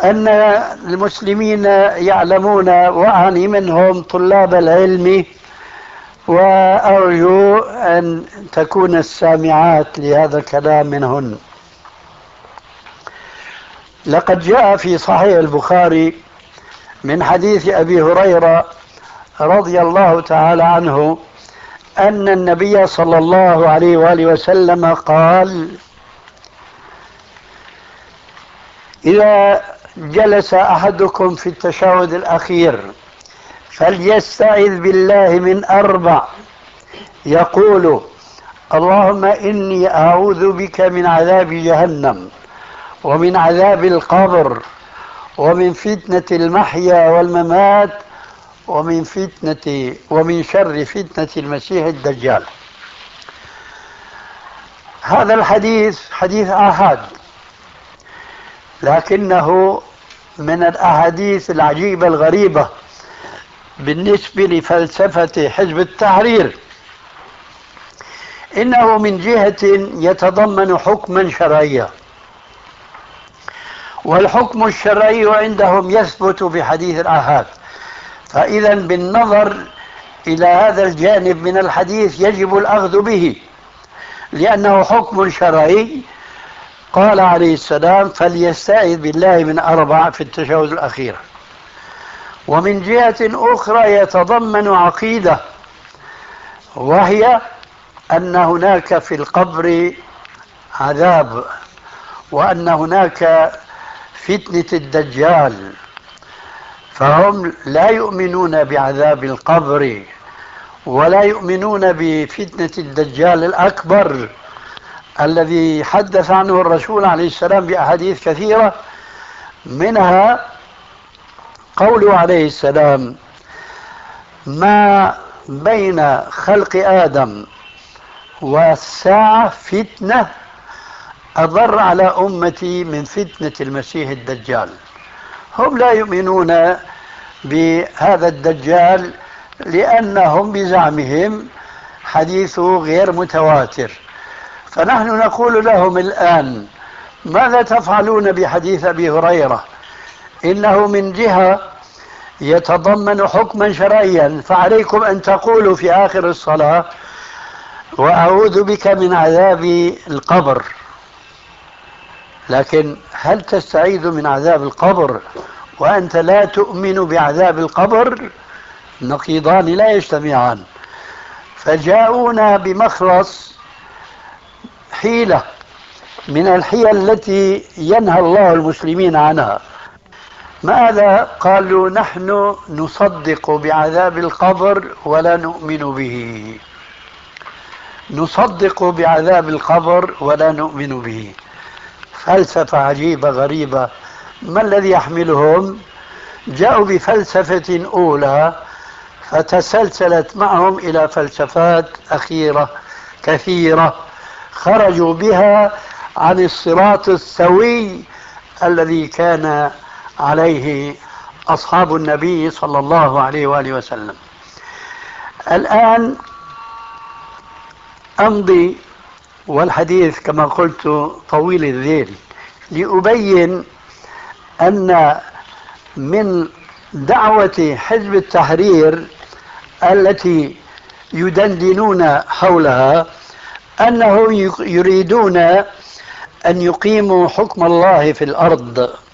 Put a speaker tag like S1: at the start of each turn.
S1: أن المسلمين يعلمون، وأعني منهم طلاب العلم، وأرجو أن تكون السامعات لهذا الكلام منهن. لقد جاء في صحيح البخاري من حديث أبي هريرة رضي الله تعالى عنه أن النبي صلى الله عليه وآله وسلم قال: إذا جلس أحدكم في التشهد الأخير فليستعذ بالله من 4، يقول: اللهم إني أعوذ بك من عذاب جهنم، ومن عذاب القبر، ومن فتنة المحيا والممات، ومن شر فتنة المسيح الدجال. هذا الحديث حديث آحاد، لكنه من الأحاديث العجيبة الغريبة بالنسبة لفلسفة حزب التحرير. إنه من جهة يتضمن حكما شرعيا، والحكم الشرعي عندهم يثبت بحديث الآحاد، فإذا بالنظر إلى هذا الجانب من الحديث يجب الأخذ به، لأنه حكم شرعي. قال عليه السلام: فليستعذ بالله من 4 في التشهد الأخير. ومن جهة أخرى يتضمن عقيدة، وهي أن هناك في القبر عذاب، وأن هناك فتنة الدجال، فهم لا يؤمنون بعذاب القبر ولا يؤمنون بفتنة الدجال الأكبر الذي حدث عنه الرسول عليه السلام بأحاديث كثيرة، منها قوله عليه السلام: ما بين خلق آدم والساعة فتنة أضر على أمتي من فتنة المسيح الدجال. هم لا يؤمنون بهذا الدجال لأنهم بزعمهم حديثه غير متواتر. فنحن نقول لهم الآن: ماذا تفعلون بحديث أبي هريرة؟ إنه من جهة يتضمن حكما شرعيا، فعليكم أن تقولوا في آخر الصلاة: وأعوذ بك من عذاب القبر. لكن هل تستعيذ من عذاب القبر وأنت لا تؤمن بعذاب القبر؟ نقيضان لا يجتمعان. فجاءونا بمخلص حيلة من الحيل التي ينهى الله المسلمين عنها. ماذا قالوا؟ نحن نصدق بعذاب القبر ولا نؤمن به. نصدق بعذاب القبر ولا نؤمن به. فلسفة عجيبة غريبة. ما الذي يحملهم؟ جاءوا بفلسفة أولى فتسلسلت معهم إلى فلسفات أخيرة كثيرة، خرجوا بها عن الصراط السوي الذي كان عليه أصحاب النبي صلى الله عليه وآله وسلم. الآن أمضي، والحديث كما قلت طويل الذيل، لأبين أن من دعوة حزب التحرير التي يدندنون حولها أنهم يريدون أن يقيموا حكم الله في الأرض.